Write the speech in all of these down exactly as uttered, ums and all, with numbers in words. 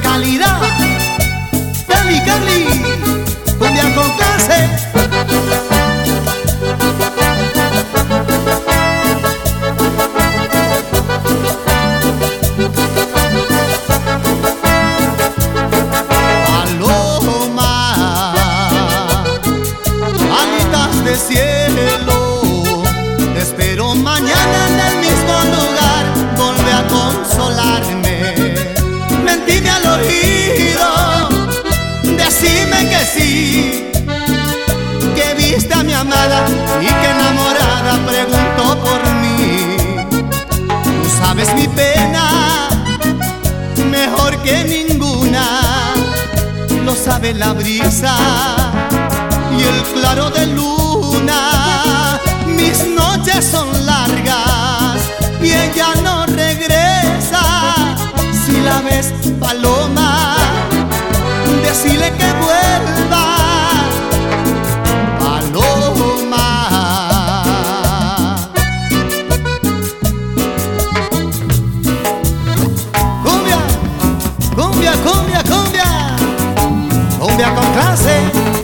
calidad. Cali, Cali, cumbia con clase. Paloma, alitas de cielo, te espero mañana en el mismo lugar. Vuelve a consolarme, mentime al oído, decime que sí, que viste a mi amada y que enamorada preguntó por mí. Tú sabes mi pena mejor que ninguna, lo sabe la brisa y el claro de luna. Mis noches son largas y ella no regresa. Si la ves, paloma, decile que vuelva. Paloma, cumbia, cumbia, cumbia, cumbia, cumbia con clase.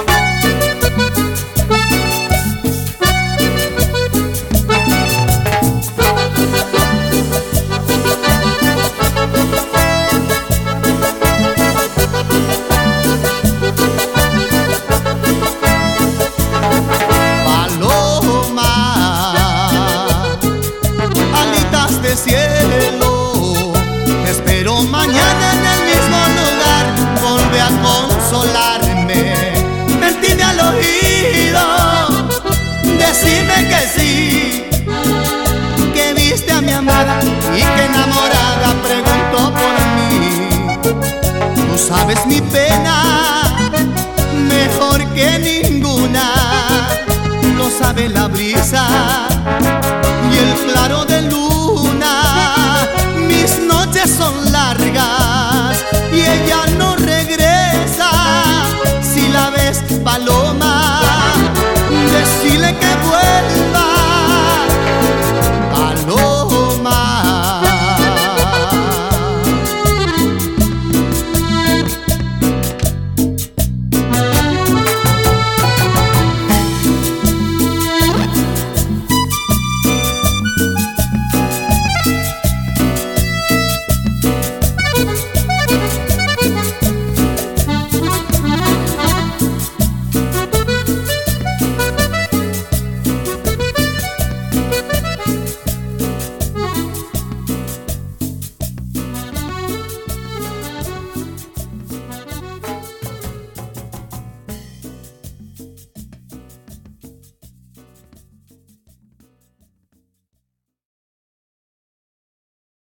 Cielo, te espero mañana en el mismo lugar. Vuelve a consolarme, mentime al oído, decime que sí, que viste a mi amada y que enamorada preguntó por mí. Tú sabes mi pena mejor que ninguna, lo sabe la brisa